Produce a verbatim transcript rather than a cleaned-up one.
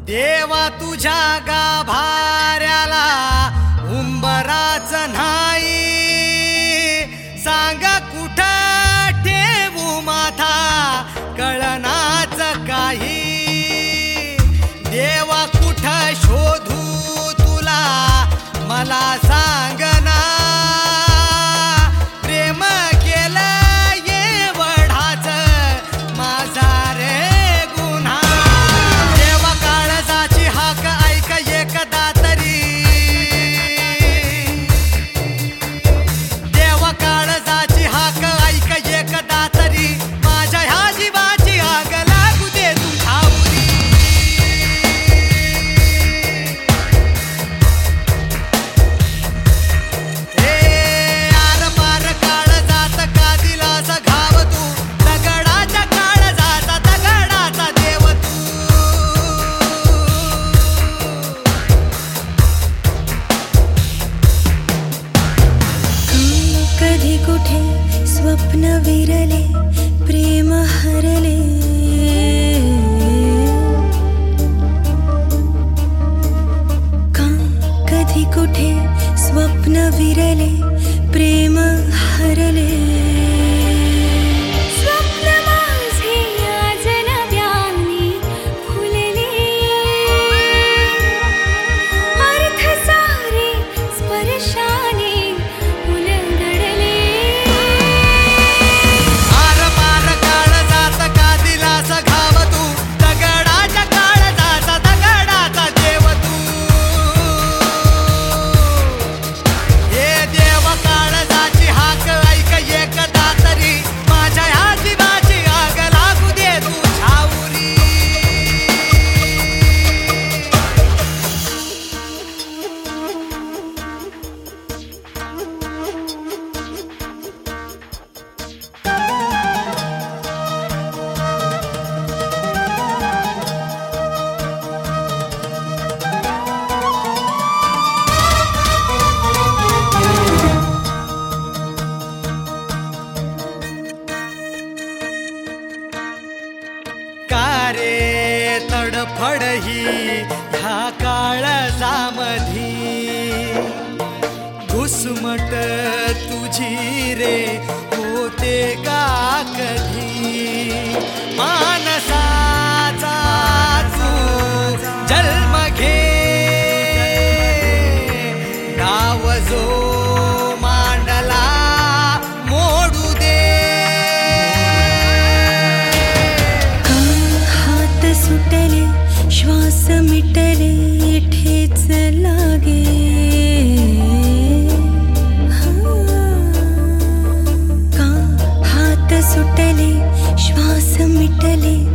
देवा तुझ्या गाभाऱ्याला उंबराच नाही, सांग कुठं ठेवू माथा कळनाच काही. देवा कुठं शोधू तुला मला सांगना, प्रेम केलं एवढाच माझा रे गुन्हा. देवा काळजाची हाक ऐक एकदा तरी, देवा काळजाची हाक ऐक एकदा तरी, माझ्या ह्या जीवाची आग लागू दे तुझ्या उरी. हे आर पार काळजात का दिलास घाव तू, दगडाच्या काळजाचा दगडाचा देव तू. कधी कुठे स्वप्न विरले प्रेम हरले, का कधी कुठे स्वप्न विरले प्रेम हरले. स्वप्न माझे आज नव्याने फुलले, अर्थ सारे स्पर्शाने उलगडले. आर पार काळजात का दिलास घाव तू, दगडाच्या काळजाचा दगडाचा देव तू. हे देव काळजाची हाक ऐक एकदा तरी, माझ्या ह्या जीवाची आग लागू दे तुझ्या उरी. का रे तडफड ही ह्या काळजामधी, घुसमट तुझी रे होते का कधी. मानसाचा तू जन्म घे, डाव जो मांडला मोडू दे. का हात सुटले श्वास मिटले ठेच लागे, का हात सुटले श्वास मिटले